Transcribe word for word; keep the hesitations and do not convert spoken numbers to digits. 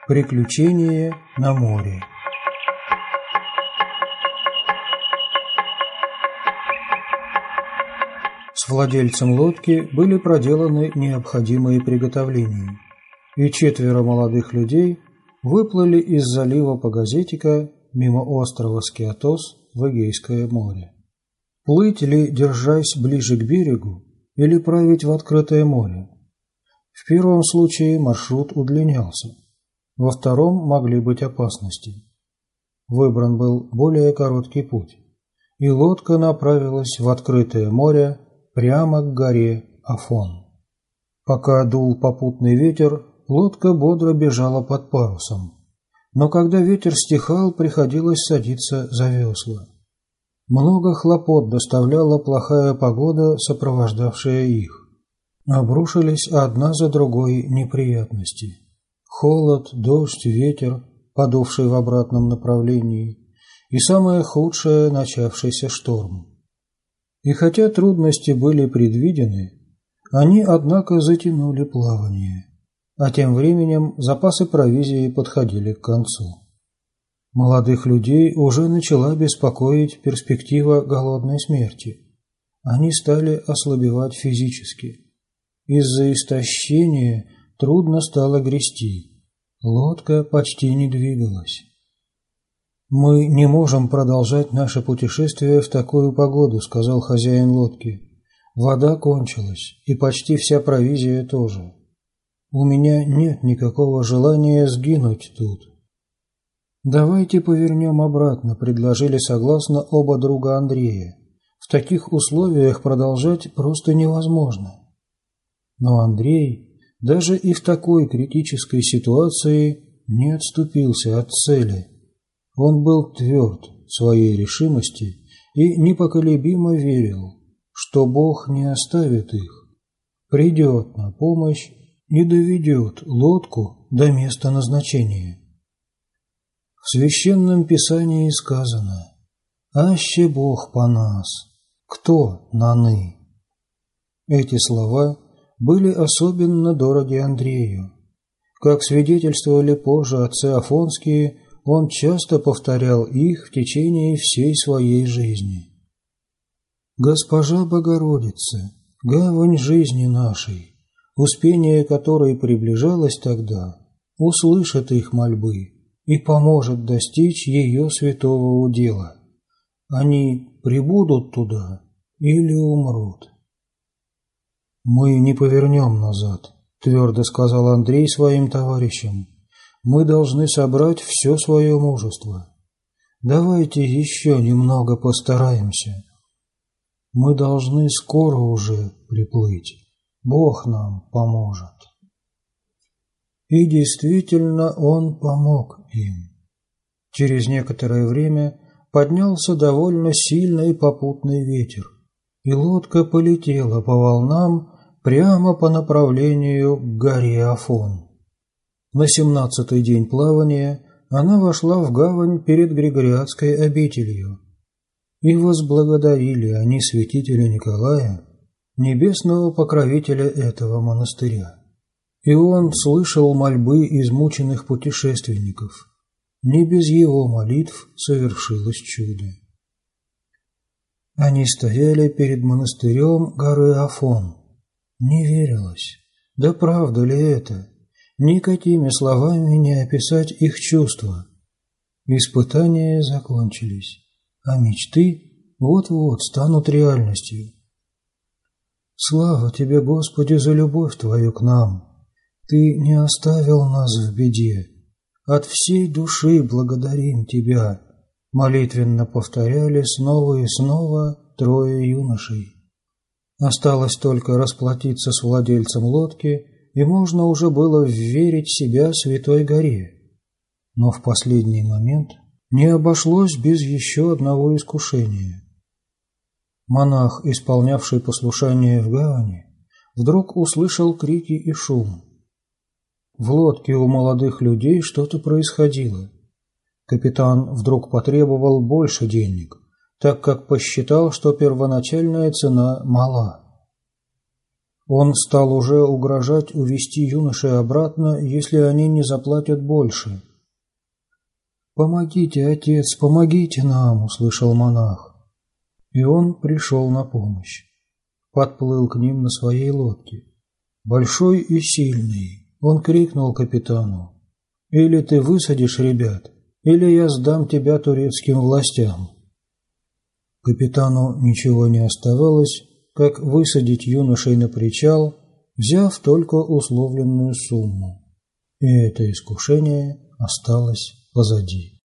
Приключения на море. С владельцем лодки были проделаны необходимые приготовления, и четверо молодых людей выплыли из залива Пагазетика мимо острова Скиатос в Эгейское море. Плыть ли, держась ближе к берегу, или править в открытое море? В первом случае маршрут удлинялся, во втором могли быть опасности. Выбран был более короткий путь, и лодка направилась в открытое море прямо к горе Афон. Пока дул попутный ветер, лодка бодро бежала под парусом, но когда ветер стихал, приходилось садиться за весла. Много хлопот доставляла плохая погода, сопровождавшая их. Обрушились одна за другой неприятности. Холод, дождь, ветер, подувший в обратном направлении, и самое худшее — начавшийся шторм. И хотя трудности были предвидены, они, однако, затянули плавание, а тем временем запасы провизии подходили к концу. Молодых людей уже начала беспокоить перспектива голодной смерти. Они стали ослабевать физически. Из-за истощения трудно стало грести. Лодка почти не двигалась. «Мы не можем продолжать наше путешествие в такую погоду», — сказал хозяин лодки. «Вода кончилась, и почти вся провизия тоже. У меня нет никакого желания сгинуть тут». «Давайте повернем обратно», — предложили согласно оба друга Андрея. «В таких условиях продолжать просто невозможно». Но Андрей даже и в такой критической ситуации не отступился от цели. Он был тверд в своей решимости и непоколебимо верил, что Бог не оставит их, придет на помощь и доведет лодку до места назначения. В Священном Писании сказано: «Аще Бог по нас, кто наны?» Эти слова были особенно дороги Андрею. Как свидетельствовали позже отцы афонские, он часто повторял их в течение всей своей жизни. «Госпожа Богородица, гавань жизни нашей, успение которой приближалось тогда, услышит их мольбы и поможет достичь ее святого удела. Они прибудут туда или умрут». «Мы не повернем назад», — твердо сказал Андрей своим товарищам. «Мы должны собрать все свое мужество. Давайте еще немного постараемся. Мы должны скоро уже приплыть. Бог нам поможет». И действительно Он помог им. Через некоторое время поднялся довольно сильный попутный ветер, и лодка полетела по волнам прямо по направлению к горе Афон. На семнадцатый день плавания она вошла в гавань перед Григориадской обителью, и возблагодарили они святителя Николая, небесного покровителя этого монастыря. И он слышал мольбы измученных путешественников. Не без его молитв совершилось чудо. Они стояли перед монастырем горы Афон. Не верилось. Да правда ли это? Никакими словами не описать их чувства. Испытания закончились, а мечты вот-вот станут реальностью. Слава Тебе, Господи, за любовь Твою к нам! Ты не оставил нас в беде. От всей души благодарим Тебя, молитвенно повторяли снова и снова трое юношей. Осталось только расплатиться с владельцем лодки, и можно уже было вверить себя Святой горе. Но в последний момент не обошлось без еще одного искушения. Монах, исполнявший послушание в гавани, вдруг услышал крики и шум. В лодке у молодых людей что-то происходило. Капитан вдруг потребовал больше денег, так как посчитал, что первоначальная цена мала. Он стал уже угрожать увести юношей обратно, если они не заплатят больше. «Помогите, отец, помогите нам!» – услышал монах. И он пришел на помощь. Подплыл к ним на своей лодке. Большой и сильный, он крикнул капитану: «Или ты высадишь ребят, или я сдам тебя турецким властям». Капитану ничего не оставалось, как высадить юношей на причал, взяв только условленную сумму. И это искушение осталось позади.